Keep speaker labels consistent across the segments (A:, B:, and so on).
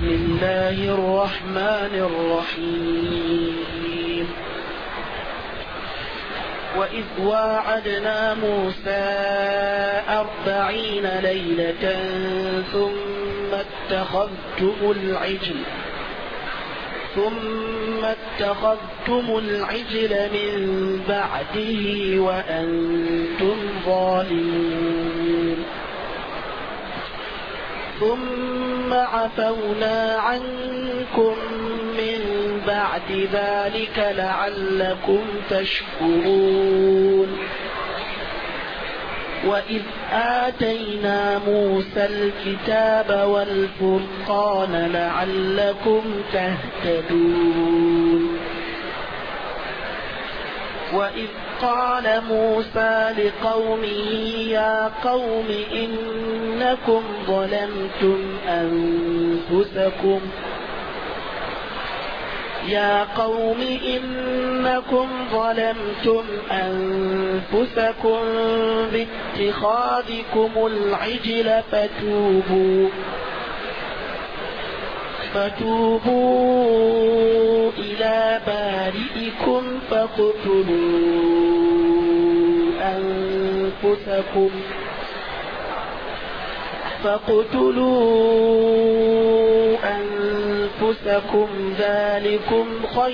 A: الله الرحمن الرحيم. وإذ واعدنا موسى 40 ليلة ثم اتخذتم العجل من بعده وأنتم ظالمون. ثم عفونا عنكم من بعد ذلك لعلكم تشكرون. وإذ آتينا موسى الكتاب والفرقان لعلكم تهتدون. وإذ قال موسى لقومه يا قوم إنكم ظلمتم أنفسكم باتخاذكم العجل فتوبوا إلى بارئكم فاقتلوا أنفسكم ذلكم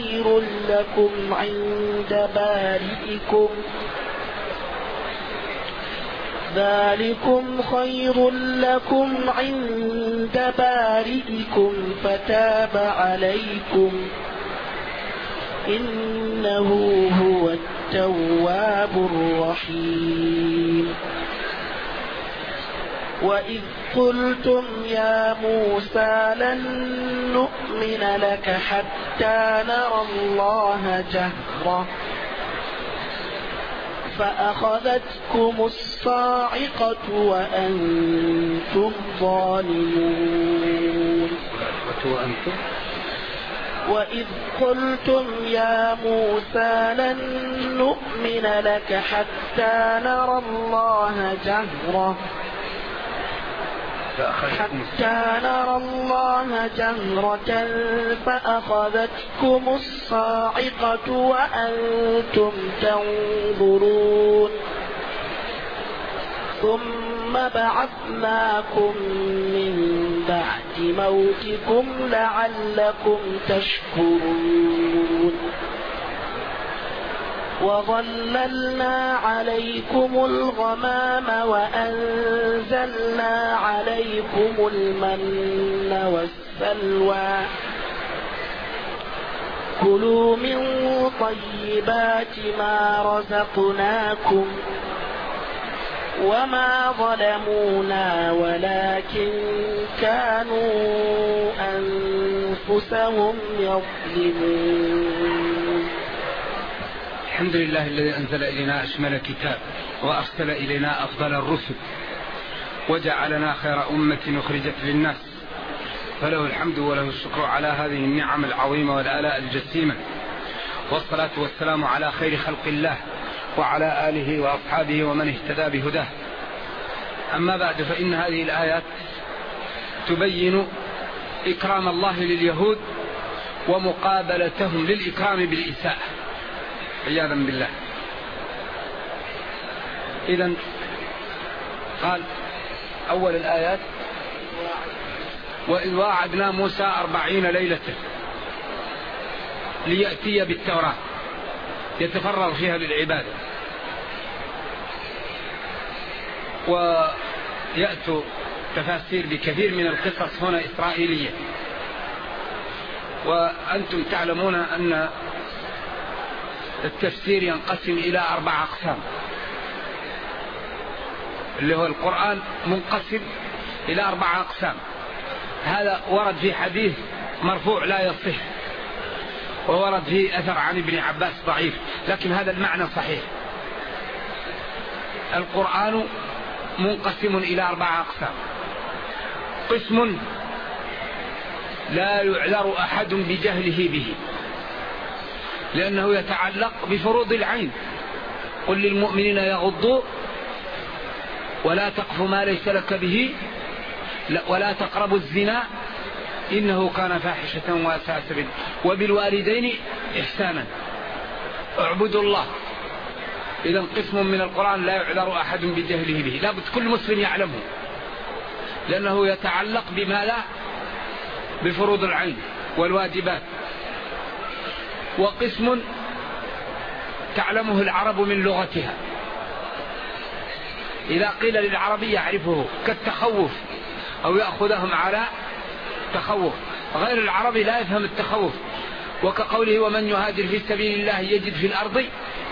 A: خير لكم عند بارئكم فتاب عليكم إنه هو التواب الرحيم. وإذ قلتم يا موسى لن نؤمن لك حتى نرى الله جهرة فأخذتكم الصاعقة وأنتم ظالمون. وإذ قلتم يا موسى لن نؤمن لك حتى نرى الله جهرة فأخذتكم الصاعقة وأنتم تنظرون. ثم بعثناكم من بعد موتكم لعلكم تشكرون. وظللنا عليكم الغمام وأنزلنا عليكم المن والسلوى كلوا من طيبات ما رزقناكم وما ظلمونا ولكن كانوا أنفسهم يظلمون.
B: الحمد لله الذي أنزل إلينا أشمل كتاب وأرسل إلينا أفضل الرسل وجعلنا خير أمة أخرجت للناس، فله الحمد وله الشكر على هذه النعم العظيمة والآلاء الجسيمة، والصلاة والسلام على خير خلق الله وعلى آله وأصحابه ومن اهتدى بهداه. أما بعد، فإن هذه الآيات تبين إكرام الله لليهود ومقابلتهم للإكرام بالإساءة عياذا بالله. إذن قال أول الآيات وإذ واعدنا موسى 40 ليلة ليأتي بالتوراة يتفرغ فيها للعبادة. ويأتوا تفاسير بكثير من القصص هنا إسرائيلية، وأنتم تعلمون أن التفسير ينقسم إلى 4 أقسام، اللي هو القرآن منقسم إلى 4 أقسام. هذا ورد في حديث مرفوع لا يصح، وورد فيه أثر عن ابن عباس ضعيف، لكن هذا المعنى صحيح. القرآن منقسم إلى 4 أقسام. قسم لا يعذر أحد بجهله به، لأنه يتعلق بفروض العين. قل للمؤمنين يغضوا ولا تقف ما ليس لك به ولا تقربوا الزنا إنه كان فاحشة وساء سبيلا. وبالوالدين إحسانا، اعبدوا الله. إذا قسم من القرآن لا يعذر أحد بجهله به، لابد كل مسلم يعلمه، لأنه يتعلق بما لا بفروض العين والواجبات. وقسم تعلمه العرب من لغتها، إذا قيل للعربي يعرفه، كالتخوف أو يأخذهم على تخوف. غير العربي لا يفهم التخوف، وكقوله ومن يهاجر في سبيل الله يجد في الأرض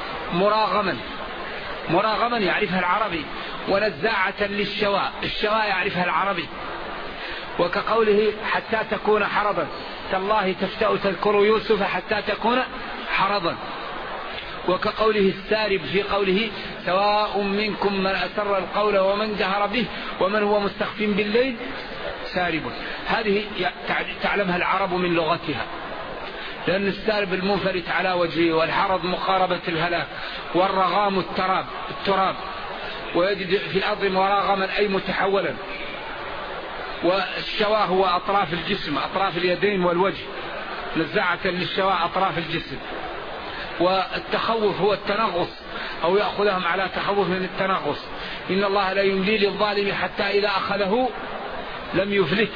B: مراغما يعرفها العربي، ونزاعة للشوى، الشوى يعرفها العربي. وكقوله حتى تكون حرضا، تالله تفتأ تذكر يوسف حتى تكون حرضا. وكقوله السارب في قوله سواء منكم من أسر القول ومن جهر به ومن هو مستخف بالليل سارب. هذه تعلمها العرب من لغتها، لأن السارب المنفلت على وجهه، والحرض مقاربة الهلاك، والرغام التراب، ويجد في الأرض مراغما أي متحولا. والشواه هو أطراف الجسم، أطراف اليدين والوجه، نزاعة للشواه أطراف الجسم. والتخوف هو التنغص، أو يأخذهم على تخوف من التنغص. إن الله لا يملي للظالم حتى إذا أخذه لم يفلت.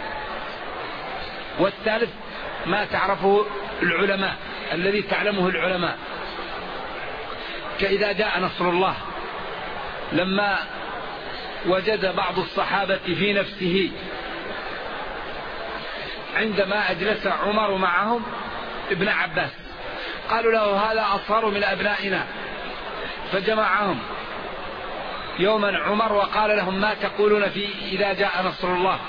B: والثالث ما تعرفه العلماء، الذي تعلمه العلماء، كإذا جاء نصر الله، لما وجد بعض الصحابة في نفسه عندما أجلس عمر معهم ابن عباس، قالوا له هذا أصغر من أبنائنا، فجمعهم يوما عمر وقال لهم ما تقولون في إذا جاء نصر الله؟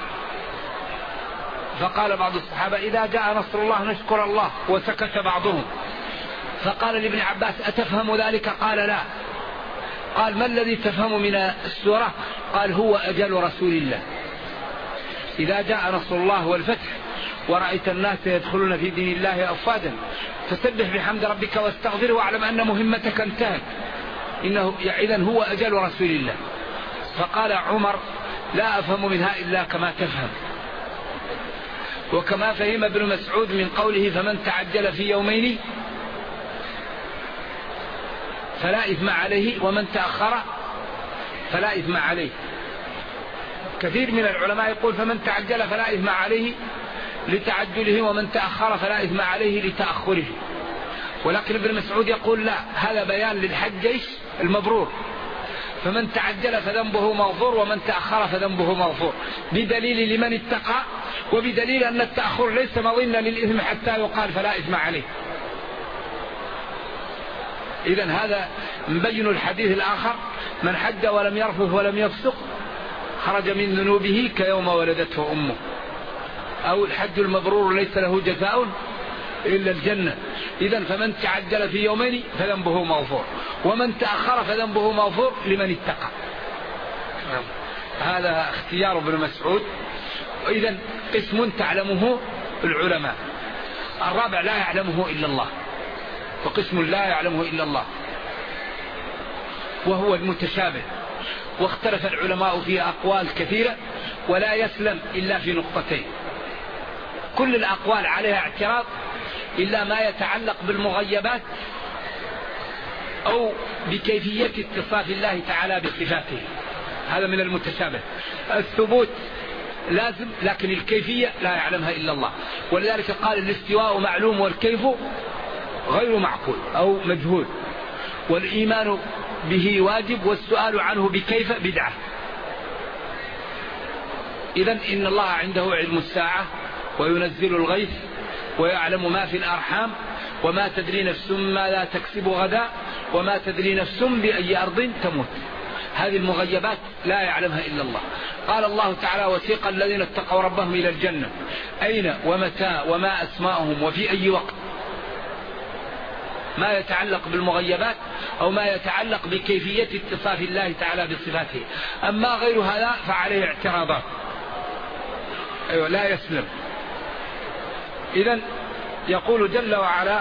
B: فقال بعض الصحابة إذا جاء نصر الله نشكر الله، وسكت بعضهم. فقال لابن عباس أتفهم ذلك؟ قال لا. قال ما الذي تفهم من السورة؟ قال هو أجل رسول الله. إذا جاء نصر الله والفتح ورأيت الناس يدخلون في دين الله أفواجا فسبح بحمد ربك واستغفره واعلم أن مهمتك انتهت، إذن هو أجل رسول الله. فقال عمر لا أفهم منها إلا كما تفهم. وكما فهم ابن مسعود من قوله فمن تعجل في يومين فلا إثم عليه ومن تأخر فلا إثم عليه. كثير من العلماء يقول فمن تعجل فلا إثم عليه لتعجله، ومن تأخر فلا إثم عليه لتأخره. ولكن ابن مسعود يقول لا، هذا بيان للحج المبرور، فمن تعجل فذنبه مغفور ومن تأخر فذنبه مغفور، بدليل لمن اتقى، وبدليل أن التأخر ليس مظنا للإثم حتى يقال فلا إثم عليه. إذن هذا مبين الحديث الآخر من حج ولم يرفث ولم يفسق خرج من ذنوبه كيوم ولدته أمه، أو الحج المبرور ليس له جزاء إلا الجنة. إذن فمن تعجل في يومين فذنبه مغفور، ومن تأخر فذنبه مغفور لمن اتقى. هذا اختيار ابن مسعود. إذن قسم تعلمه العلماء، الرابع لا يعلمه إلا الله، وقسم لا يعلمه إلا الله وهو المتشابه. واختلف العلماء في أقوال كثيرة ولا يسلم إلا في نقطتين. كل الأقوال عليها اعتراض إلا ما يتعلق بالمغيبات أو بكيفية اتصاف الله تعالى بصفاته، هذا من المتشابه. الثبوت لازم، لكن الكيفية لا يعلمها إلا الله. ولذلك قال الاستواء معلوم والكيف غير معقول أو مجهول، والإيمان به واجب والسؤال عنه بكيف بدعة. إذن إن الله عنده علم الساعة وينزل الغيث ويعلم ما في الأرحام وما تدري نفس ماذا تكسب غدا وما تدري نفس بأي أرض تموت. هذه المغيبات لا يعلمها إلا الله. قال الله تعالى وسيق الذين اتقوا ربهم إلى الجنة أين ومتى وما أسماءهم وفي أي وقت. ما يتعلق بالمغيبات أو ما يتعلق بكيفية اتصاف الله تعالى بصفاته. أما غير هذا فعليه اعتراضات، لا يسلم. إذن يقول جل وعلا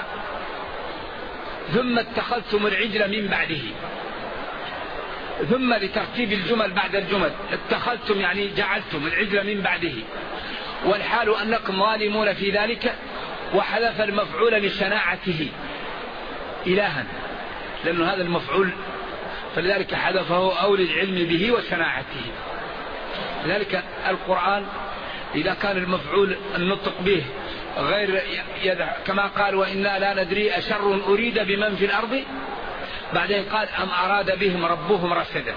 B: ثم اتخذتم العجل من بعده، ثم لترتيب الجمل بعد الجمل. اتخذتم يعني جعلتم العجل من بعده، والحال أنكم ظالمون في ذلك، وحذف المفعول لشناعته إلها، لأن هذا المفعول فلذلك حذفه أو للعلم به وشناعته. لذلك القرآن إذا كان المفعول النطق به غير كما قال وإنا لا ندري أشر أريد بمن في الأرض، بعدين قال أم أراد بهم ربهم رشدا.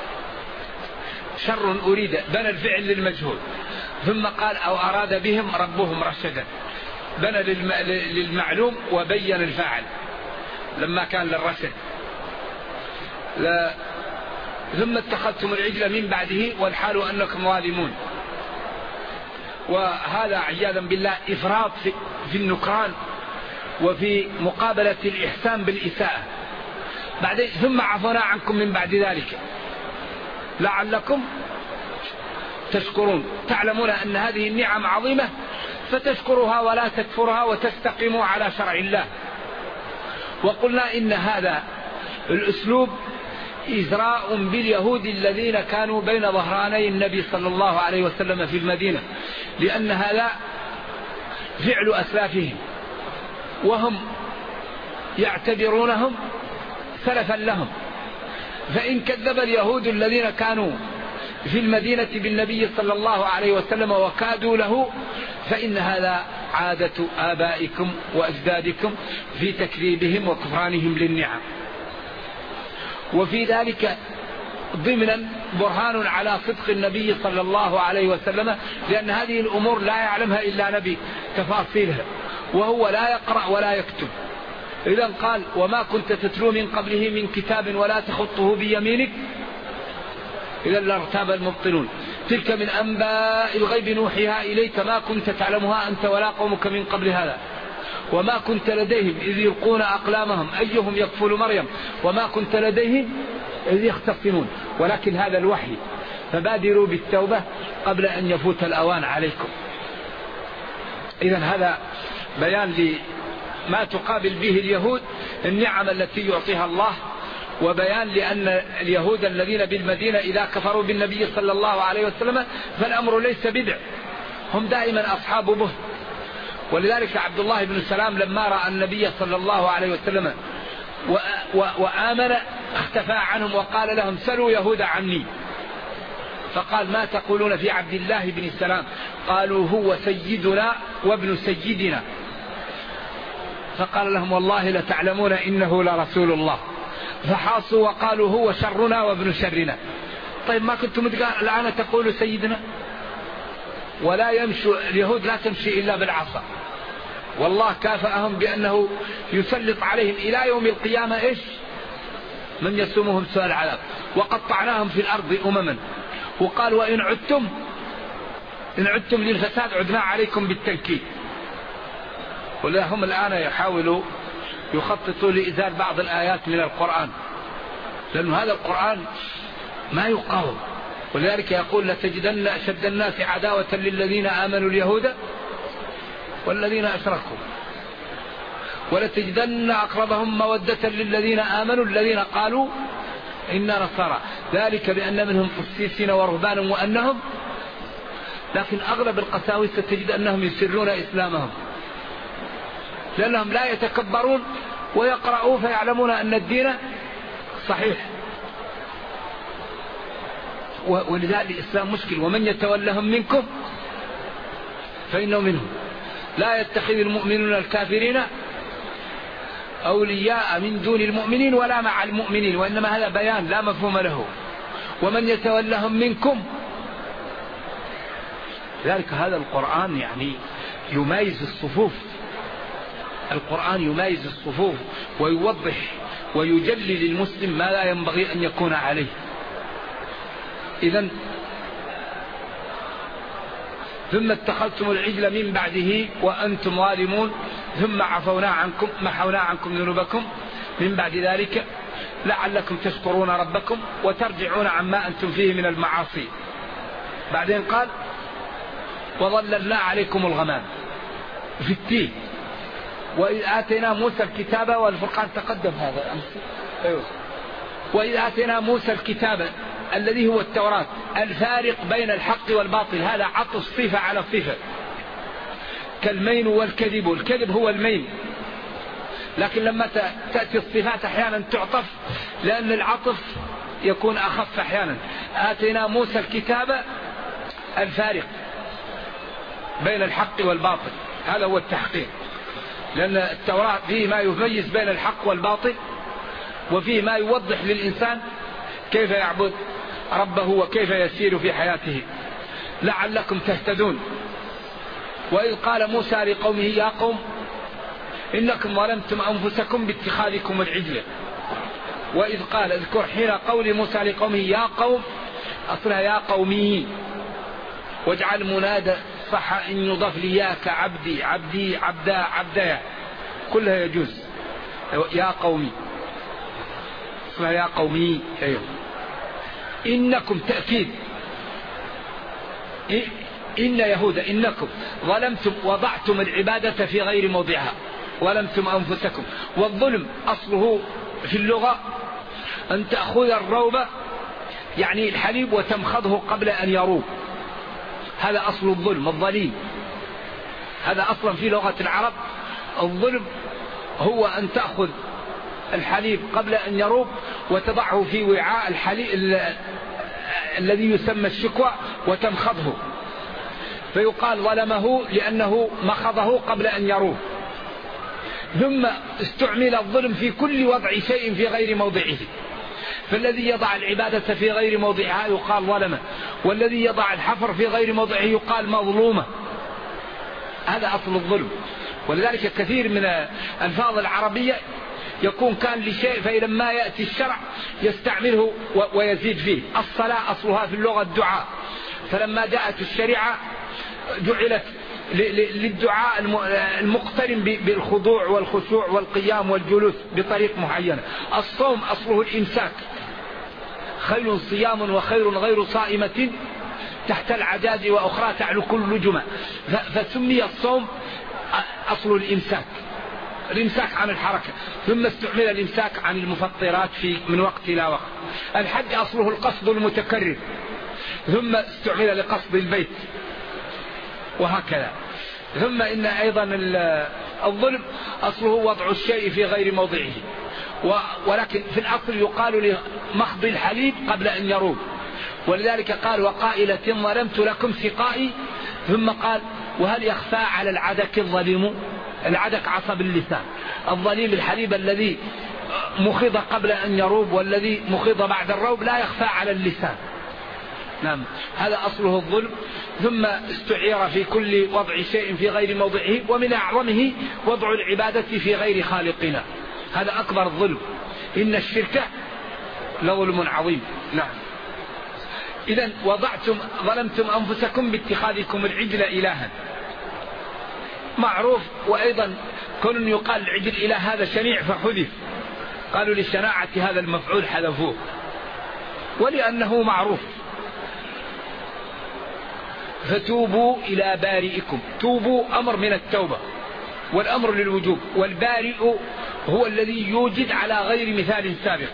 B: شر أريد بنى الفعل للمجهول، ثم قال أو أراد بهم ربهم رشدا، بنى للمعلوم وبين الفاعل لما كان للرشد. ثم اتخذتم العجل من بعده والحال أنكم ظالمون. وهذا عياذا بالله إفراط في النكران وفي مقابلة الإحسان بالإساءة. بعدين ثم عفونا عنكم من بعد ذلك لعلكم تشكرون. تعلمون أن هذه النعم عظيمة فتشكرها ولا تكفرها وتستقيموا على شرع الله. وقلنا إن هذا الأسلوب إزراء باليهود الذين كانوا بين ظهراني النبي صلى الله عليه وسلم في المدينة، لأن هذا فعل أسلافهم وهم يعتبرونهم سلفا لهم. فإن كذب اليهود الذين كانوا في المدينة بالنبي صلى الله عليه وسلم وكادوا له، فإن هذا عادة آبائكم وأجدادكم في تكذيبهم وكفرانهم للنعم. وفي ذلك ضمنا برهان على صدق النبي صلى الله عليه وسلم، لأن هذه الأمور لا يعلمها إلا نبي تفاصيلها، وهو لا يقرأ ولا يكتب. إذن قال وما كنت تتلو من قبله من كتاب ولا تخطه بيمينك إذا لارتاب المبطلون. تلك من أنباء الغيب نوحيها إليك ما كنت تعلمها أنت ولا قومك من قبل هذا وما كنت لديهم إذ يلقون أقلامهم أيهم يكفل مريم وما كنت لديهم إذ يختصمون. ولكن هذا الوحي فبادروا بالتوبة قبل أن يفوت الأوان عليكم. إذن هذا بيان لما تقابل به اليهود النعم التي يعطيها الله، وبيان لأن اليهود الذين بالمدينة إذا كفروا بالنبي صلى الله عليه وسلم فالأمر ليس بدع، هم دائما أصحاب به. ولذلك عبد الله بن سلام لما رأى النبي صلى الله عليه وسلم وآمن اختفى عنهم وقال لهم سلوا يهود عني، فقال ما تقولون في عبد الله بن سلام؟ قالوا هو سيدنا وابن سيدنا. فقال لهم والله لتعلمون إنه لرسول الله. فحاصوا وقالوا هو شرنا وابن شرنا. طيب ما كنتم الآن تقولوا سيدنا؟ ولا يمشي اليهود لا تمشي إلا بالعصا. والله كافأهم بأنه يسلط عليهم إلى يوم القيامة إيش؟ من يسومهم سوء العذاب. وقطعناهم في الأرض أمما، وقال وإن عدتم للفساد عدنا عليكم بالتنكيل. ولا هم الآن يحاولوا يخططوا لإزال بعض الآيات من القرآن، لأن هذا القرآن ما يقاوم. ولذلك يقول لتجدن أشد الناس عداوة للذين آمنوا اليهود والذين أشركوا ولتجدن أقربهم مودة للذين آمنوا الذين قالوا إنا نصارى، ذلك بأن منهم قسيسين ورهبانا وأنهم، لكن أغلب القساوسة تجد أنهم يسرون إسلامهم لأنهم لا يتكبرون ويقرأوا فيعلمون أن الدين صحيح. ولذلك الإسلام مشكل. ومن يتولهم منكم فإنه منهم لا يتخذ المؤمنون الكافرين أولياء من دون المؤمنين ولا مع المؤمنين، وإنما هذا بيان لا مفهوم له. ومن يتولهم منكم، ذلك هذا القرآن يعني يميز الصفوف. القرآن يميز الصفوف ويوضح ويجلي للمسلم ما لا ينبغي أن يكون عليه. إذن ثم اتخذتم العجل من بعده وأنتم ظالمون ثم محونا عنكم ذنوبكم من بعد ذلك لعلكم تشكرون ربكم وترجعون عما أنتم فيه من المعاصي. بعدين قال وظللنا عليكم الغمام في التيه وإذ آتينا موسى الكتاب والفرقان. تقدم هذا أمس. أيوه. وإذ آتينا موسى الكتاب الذي هو التوراة الفارق بين الحق والباطل، هذا عطف صفة على صفة، كالمين والكذب. الكذب هو المين، لكن لما تأتي الصفات أحيانا تعطف لأن العطف يكون أخف أحيانا. آتينا موسى الكتاب الفارق بين الحق والباطل، هذا هو التحقيق، لأن التوراة فيه ما يميز بين الحق والباطل، وفيه ما يوضح للإنسان كيف يعبد ربه وكيف يسير في حياته لعلكم تهتدون. وإذ قال موسى لقومه يا قوم إنكم ظلمتم أنفسكم باتخاذكم العجل. وإذ قال، اذكر حين قول موسى لقومه يا قوم، أصلها يا قومي، واجعل منادى صح إن يضاف لي يا كعبدي عبدي عبدا عبدايا كلها يجوز. يا قومي أصلها يا قومي. أيوه. إنكم تأكيد، إن يهود إنكم ظلمتم وضعتم العبادة في غير موضعها، ظلمتم أنفسكم. والظلم أصله في اللغة أن تأخذ الروب يعني الحليب وتمخضه قبل أن يروب، هذا أصل الظلم، الظليم. هذا أصلا في لغة العرب. الظلم هو أن تأخذ الحليب قبل أن يروب وتضعه في وعاء الحليب الذي يسمى الشكوى وتمخضه، فيقال ظلمه لأنه مخضه قبل أن يروب. ثم استعمل الظلم في كل وضع شيء في غير موضعه، فالذي يضع العبادة في غير موضعها يقال ظلمه، والذي يضع الحفر في غير موضعه يقال مظلومه. هذا أصل الظلم. ولذلك كثير من الألفاظ العربية يكون كان لشيء فلما يأتي الشرع يستعمله ويزيد فيه. الصلاة أصلها في اللغة الدعاء، فلما جاءت الشريعة جعلت للدعاء المقترن بالخضوع والخشوع والقيام والجلوس بطريق معينة. الصوم أصله الإمساك، خير صيام وخير غير صائمة تحت العجاج وأخرى تعلو كل جمع. فسمي الصوم أصل الإمساك، الإمساك عن الحركة، ثم استعمل الإمساك عن المفطرات من وقت إلى وقت. الحج أصله القصد المتكرر، ثم استعمل لقصد البيت، وهكذا. ثم إن أيضا الظلم أصله وضع الشيء في غير موضعه، ولكن في الأصل يقال لمخض الحليب قبل أن يروب. ولذلك قال وقائلة ظلمت لكم سقائي، ثم قال وهل يخفى على العدك الظليم؟ العدك عصب اللسان، الظليم الحليب الذي مخض قبل أن يروب والذي مخض بعد الروب لا يخفى على اللسان. نعم، هذا أصله الظلم. ثم استعير في كل وضع شيء في غير موضعه، ومن أعظمه وضع العبادة في غير خالقنا، هذا أكبر الظلم. إن الشرك لظلم عظيم. نعم. إذن ظلمتم أنفسكم باتخاذكم العجل إلها، معروف. وأيضا كون يقال العجل إله هذا شنيع فحذف، قالوا لشناعة هذا المفعول حذفوه، ولأنه معروف. فتوبوا إلى بارئكم، توبوا أمر من التوبة والأمر للوجوب، والبارئ هو الذي يوجد على غير مثال سابق.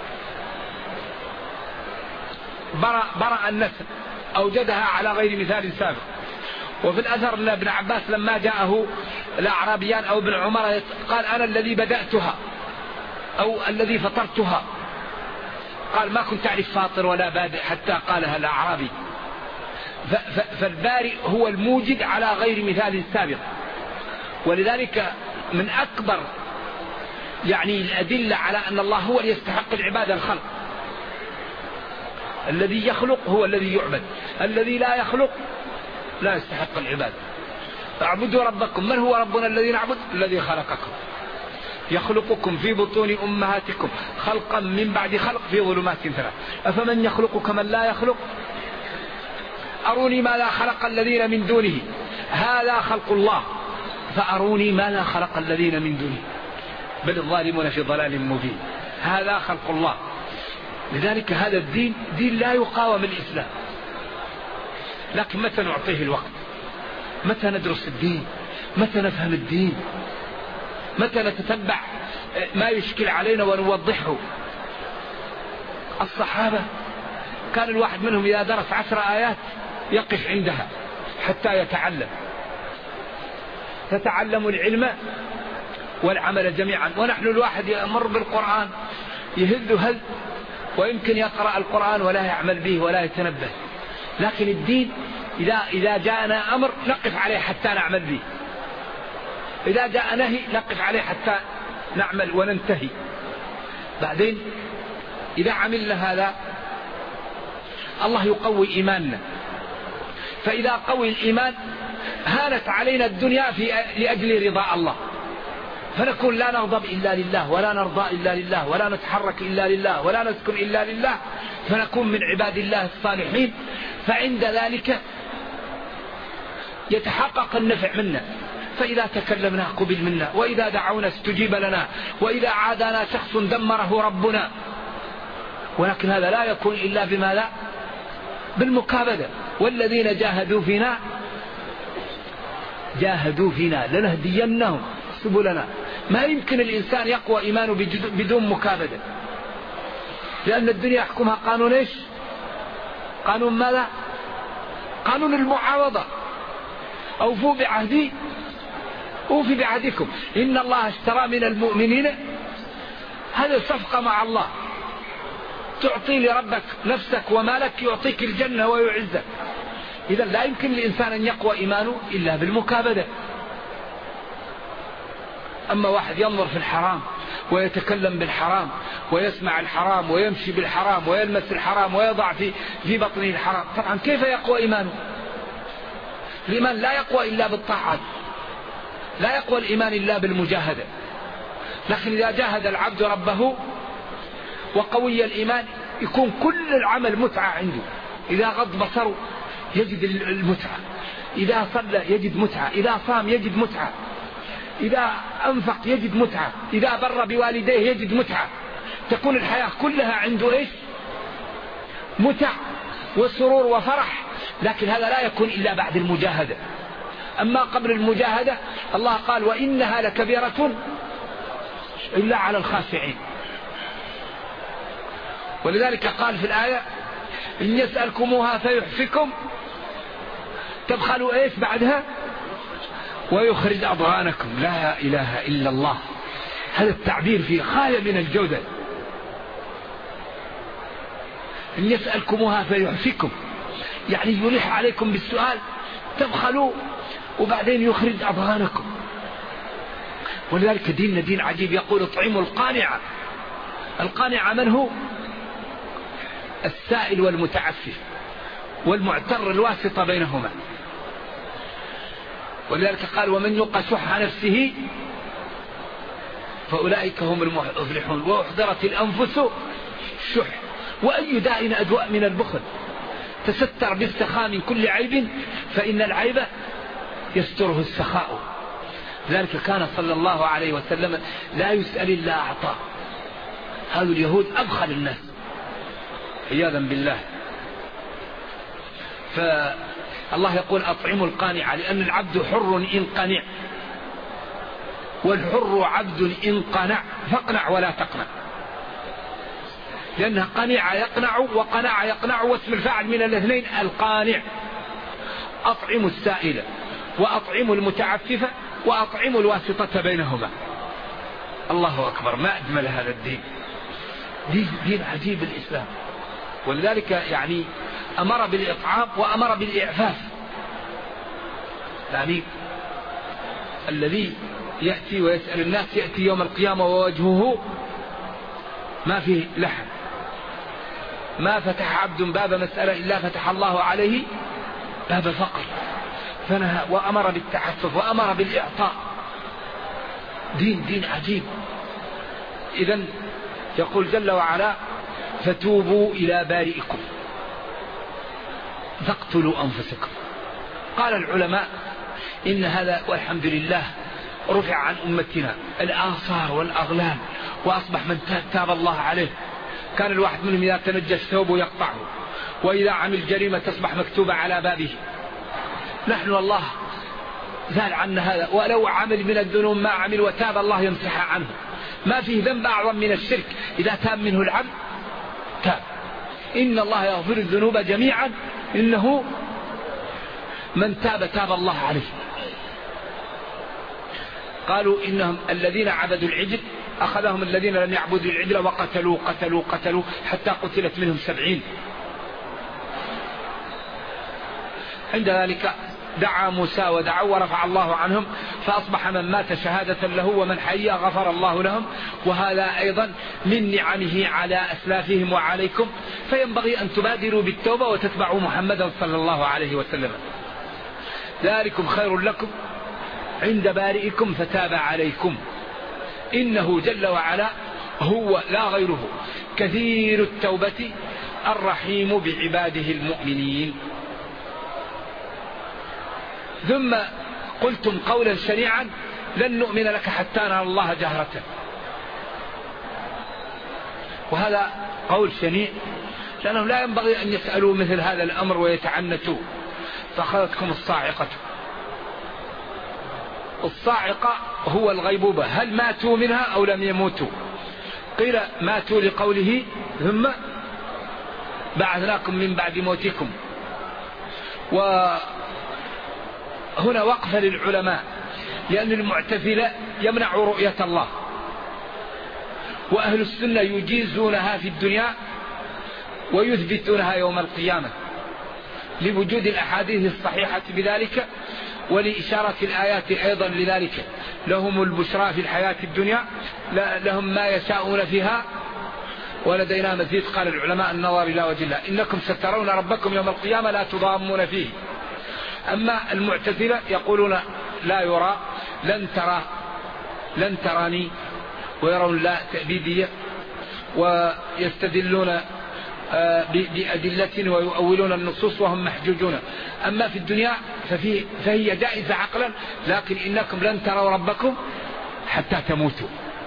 B: برأ النسل أوجدها على غير مثال سابق. وفي الأثر أن ابن عباس لما جاءه الأعرابيان أو ابن عمر قال أنا الذي بدأتها أو الذي فطرتها، قال ما كنت أعرف فاطر ولا بادئ حتى قالها الأعرابي. فالبارئ هو الموجد على غير مثال سابق. ولذلك من أكبر الأدلة على أن الله هو اللي يستحق العبادة الخلق. الذي يخلق هو الذي يعبد، الذي لا يخلق لا يستحق العبادة. اعبدوا ربكم. من هو ربنا الذي نعبد؟ الذي خلقكم، يخلقكم في بطون أمهاتكم خلقا من بعد خلق في ظلمات ثلاث، أفمن يخلق كمن لا يخلق؟ أروني ما لا خلق الذين من دونه، هذا خلق الله، فأروني ما لا خلق الذين من دونه، بل الظالمون في ضلال مبين. هذا خلق الله. لذلك هذا الدين دين لا يقاوم الإسلام. لكن متى نعطيه الوقت؟ متى ندرس الدين؟ متى نفهم الدين؟ متى نتتبع ما يشكل علينا ونوضحه؟ الصحابة كان الواحد منهم إذا درس 10 آيات يقف عندها حتى يتعلم. تتعلم العلم والعمل جميعا. ونحن الواحد يمر بالقرآن يهذ ويمكن يقرأ القرآن ولا يعمل به ولا يتنبه. لكن الدين إذا جاءنا أمر نقف عليه حتى نعمل به، إذا جاء نهي نقف عليه حتى نعمل وننتهي. بعدين إذا عملنا هذا الله يقوي إيماننا، فإذا قوي الإيمان هانت علينا الدنيا لأجل رضاء الله، فنكون لا نغضب إلا لله ولا نرضى إلا لله ولا نتحرك إلا لله ولا نسكن إلا لله، فنكون من عباد الله الصالحين. فعند ذلك يتحقق النفع منا، فإذا تكلمنا قبل منا، وإذا دعونا استجيب لنا، وإذا عادنا شخص دمره ربنا. ولكن هذا لا يكون إلا بماذا؟ بالمكابدة. والذين جاهدوا فينا لنهدينهم سبلنا. ما يمكن الإنسان يقوى إيمانه بدون مكابدة، لأن الدنيا يحكمها قانون إيش؟ قانون ماذا؟ قانون المعاوضة. أوفوا بعهدي أوفي بعهدكم إن الله اشترى من المؤمنين. هذا صفقة مع الله، تعطي لربك نفسك ومالك يعطيك الجنة ويعزك. إذا لا يمكن للإنسان أن يقوى إيمانه إلا بالمكابدة. أما واحد ينظر في الحرام ويتكلم بالحرام ويسمع الحرام ويمشي بالحرام ويلمس الحرام ويضع في بطنه الحرام، طبعا كيف يقوى إيمانه؟ الإيمان لا يقوى إلا بالطاعات، لا يقوى الإيمان إلا بالمجاهدة. لكن إذا جاهد العبد ربه وقوي الإيمان يكون كل العمل متعة عنده. إذا غض بصره يجد المتعة، إذا صلى يجد متعة، إذا صام يجد متعة، إذا أنفق يجد متعة، إذا بر بوالديه يجد متعة. تكون الحياة كلها عنده إيش؟ متع وسرور وفرح. لكن هذا لا يكون إلا بعد المجاهدة. أما قبل المجاهدة الله قال وإنها لكبيرة إلا على الخاشعين. ولذلك قال في الآية إن يسألكموها فيحفكم تبخلوا إيش بعدها؟ ويخرج أضغانكم. لا إله إلا الله. هذا التعبير فيه غاية من الجودة. إن يسألكموها فيحفكم يعني يلح عليكم بالسؤال تبخلوا وبعدين يخرج أضغانكم. ولذلك ديننا دين عجيب. يقول اطعموا القانع. القانع من هو؟ السائل والمتعفف والمعتر الواسطة بينهما. ولذلك قال ومن يوق شح نفسه فأولئك هم المفلحون. وأحضرت الأنفس الشح. وأي داء أدواء من البخل. تستر بالسخاء من كل عيب فإن العيب يستره السخاء. ذلك كان صلى الله عليه وسلم لا يسأل إلا أعطاه. هذا اليهود أبخل الناس عياذا بالله. فالله يقول أطعموا القانع لأن العبد حر إن قنع، والحر عبد إن قنع فاقنع ولا تقنع. لأنها قنع يقنع وقنع يقنع، واسم الفاعل من الاثنين القانع. أطعموا السائل وأطعموا المتعفف وأطعموا الواسطة بينهما. الله أكبر. ما أجمل هذا الدين. دين عجيب الإسلام. ولذلك يعني أمر بالإطعام وأمر بالإعفاف. يعني الذي يأتي ويسأل الناس يأتي يوم القيامة ووجهه ما فيه لحم. ما فتح عبد باب مسألة إلا فتح الله عليه باب فقر. فنهى وأمر بالتعفف وأمر بالإعطاء. دين عجيب. إذن يقول جل وعلا فتوبوا إلى بارئكم فاقتلوا أنفسكم. قال العلماء إن هذا والحمد لله رفع عن أمتنا الآثار والأغلال وأصبح من تاب الله عليه. كان الواحد منهم إذا تنجس ثوبه يقطعه، وإذا عمل جريمة تصبح مكتوبة على بابه. نحن الله زال عنا هذا. ولو عمل من الذنوب ما عمل وتاب الله يمسح عنه. ما فيه ذنب أعظم من الشرك. إذا تاب منه العبد تاب.
C: إن الله يغفر الذنوب جميعا إنه من تاب الله عليه. قالوا إنهم الذين عبدوا العجل أخذهم الذين لم يعبدوا العجل وقتلوا حتى قتلت منهم 70. عند ذلك دعا موسى ودعوا ورفع الله عنهم، فأصبح من مات شهادة له ومن حي غفر الله لهم. وهذا أيضا من نعمه على أسلافهم وعليكم، فينبغي أن تبادروا بالتوبة وتتبعوا محمدا صلى الله عليه وسلم. ذلكم خير لكم عند بارئكم فتاب عليكم، إنه جل وعلا هو لا غيره كثير التوبة الرحيم بعباده المؤمنين. ثم قلتم قولا شنيعا لن نؤمن لك حتى نرى الله جهرة. وهذا قول شنيع، لأنهم لا ينبغي أن يسألوا مثل هذا الأمر ويتعنتوا. فأخذتكم الصاعقة. الصاعقة هو الغيبوبة، هل ماتوا منها أو لم يموتوا؟ قيل ماتوا لقوله ثم بعثناكم من بعد موتكم. وهنا وقف للعلماء، لأن المعتزلة يمنع رؤية الله، وأهل السنة يجيزونها في الدنيا ويثبتونها يوم القيامة، لوجود الأحاديث الصحيحة بذلك ولإشارة الآيات أيضا لذلك. لهم البشرى في الحياة الدنيا، لهم ما يشاءون فيها ولدينا مزيد. قال العلماء النظر إلى وجه الله، إنكم سترون ربكم يوم القيامة لا تضامون فيه. أما المعتزلة يقولون لا يرى، لن تراني، ويرون لا تأبيدية، ويستدلون بأدلة ويؤولون النصوص وهم محجوجون. أما في الدنيا فهي جائزة عقلا، لكن إنكم لن تروا ربكم حتى تموتوا.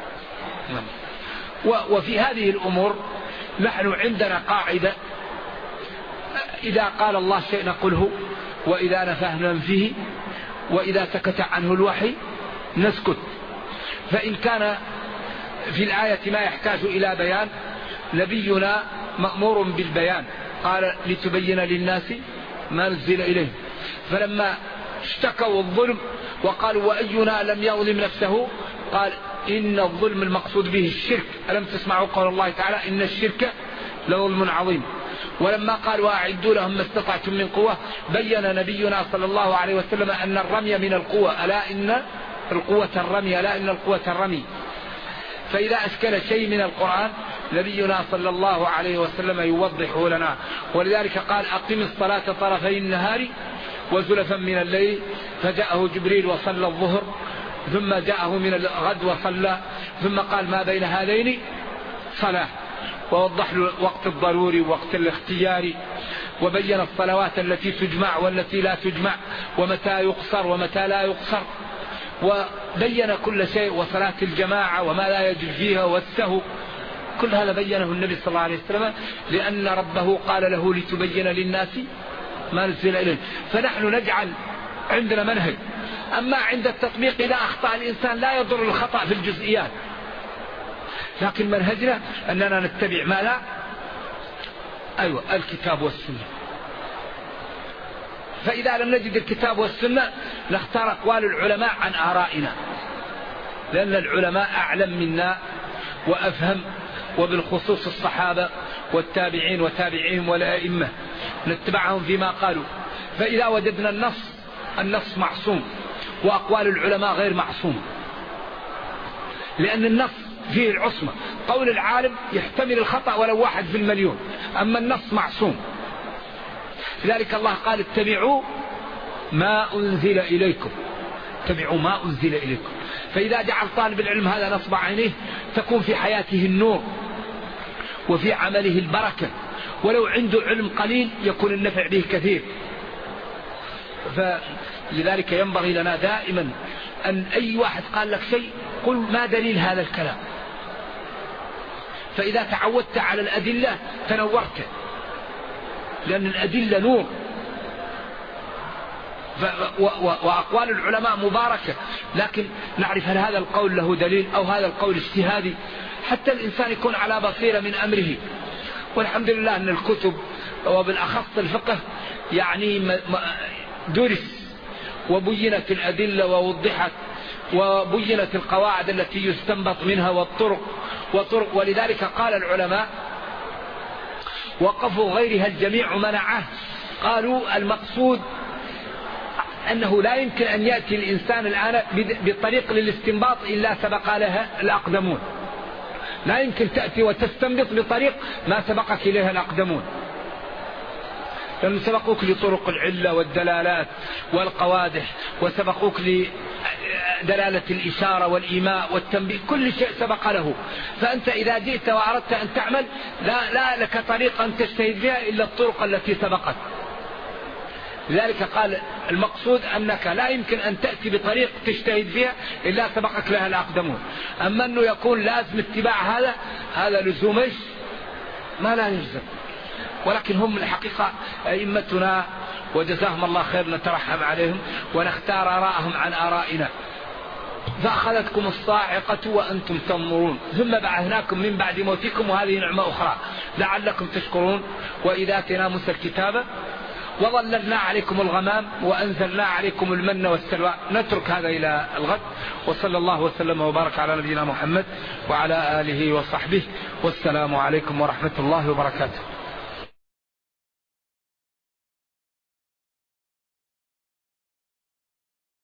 C: وفي هذه الأمور نحن عندنا قاعدة: إذا قال الله شيء نقوله، وإذا نفاه ننفيه، وإذا سكت عنه الوحي نسكت. فإن كان في الآية ما يحتاج إلى بيان، نبينا مأمور بالبيان، قال لتبين للناس ما نزل إليه. فلما اشتكوا الظلم وقالوا وأينا لم يظلم نفسه، قال إن الظلم المقصود به الشرك. ألم تسمعوا قول الله تعالى إن الشرك لظلم عظيم. ولما قال وأعدوا لهم ما استطعتم من قوة، بين نبينا صلى الله عليه وسلم أن الرمي من القوة، ألا إن القوة الرمي، ألا إن القوة الرمي. فإذا أشكل شيء من القرآن نبينا صلى الله عليه وسلم يوضحه لنا. ولذلك قال أقم الصلاة طرفي النهار وزلفا من الليل، فجاءه جبريل وصلى الظهر، ثم جاءه من الغد وصلى، ثم قال ما بين هذين صلاة، ووضح له وقت الضروري ووقت الاختياري، وبين الصلوات التي تجمع والتي لا تجمع، ومتى يقصر ومتى لا يقصر، وبين كل شيء، وصلاة الجماعة وما لا يجب فيها والسهو. كل هذا بينه النبي صلى الله عليه وسلم، لأن ربه قال له لتبين للناس ما نزل إليه. فنحن نجعل عندنا منهج، أما عند التطبيق إذا أخطأ الإنسان لا يضر الخطأ في الجزئيات، لكن منهجنا أننا نتبع ما لا الكتاب والسنة. فإذا لم نجد الكتاب والسنة نختار أقوال العلماء عن آرائنا، لأن العلماء أعلم منا وأفهم، وبالخصوص الصحابة والتابعين وتابعيهم والأئمة نتبعهم فيما قالوا. فإذا وجدنا النص معصوم، وأقوال العلماء غير معصوم، لأن النص فيه العصمة. قول العالم يحتمل الخطأ ولو 1 في المليون، أما النص معصوم. لذلك الله قال اتبعوا ما أنزل إليكم، اتبعوا ما أنزل إليكم. فإذا جعل طالب العلم هذا نصب عينيه تكون في حياته النور وفي عمله البركة، ولو عنده علم قليل يكون النفع به كثير. فلذلك ينبغي لنا دائما أن أي واحد قال لك شيء قل ما دليل هذا الكلام. فإذا تعودت على الأدلة تنورت، لأن الأدلة نور. وأقوال العلماء مباركة، لكن نعرف هل هذا القول له دليل أو هذا القول اجتهادي، حتى الإنسان يكون على بصيرة من أمره. والحمد لله أن الكتب وبالأخص الفقه يعني درس وبينت الأدلة ووضحت وبينت القواعد التي يستنبط منها وطرق ولذلك قال العلماء وقفوا غيرها الجميع منعه. قالوا المقصود أنه لا يمكن أن يأتي الإنسان الآن بطريق للاستنباط إلا سبق لها الأقدمون. لا يمكن تأتي وتستنبط بطريق ما سبقك إليها الأقدمون، لأنه سبقوك لطرق العلة والدلالات والقوادح، وسبقوك لدلالة الإشارة والإيماء والتنبيه، كل شيء سبق له. فأنت إذا جئت وأردت أن تعمل لا لك طريق أن تجتهد بها إلا الطرق التي سبقت. لذلك قال المقصود أنك لا يمكن أن تأتي بطريق تجتهد بها إلا سبقك لها الأقدمون. أما أنه يكون لازم اتباع هذا لزوم ما لا يلزم. ولكن هم الحقيقة أئمتنا وجزاهم الله خير نترحم عليهم ونختار آراءهم عن آرائنا. فأخذتكم الصاعقة وأنتم تنظرون ثم بعثناكم من بعد موتكم وهذه نعمة أخرى لعلكم تشكرون. وإذا آتينا موسى الكتاب وظللنا عليكم الغمام وأنزلنا عليكم المن والسلوى. نترك هذا إلى الغد. وصلى الله وسلم وبارك على نبينا محمد وعلى آله وصحبه، والسلام عليكم ورحمة الله وبركاته.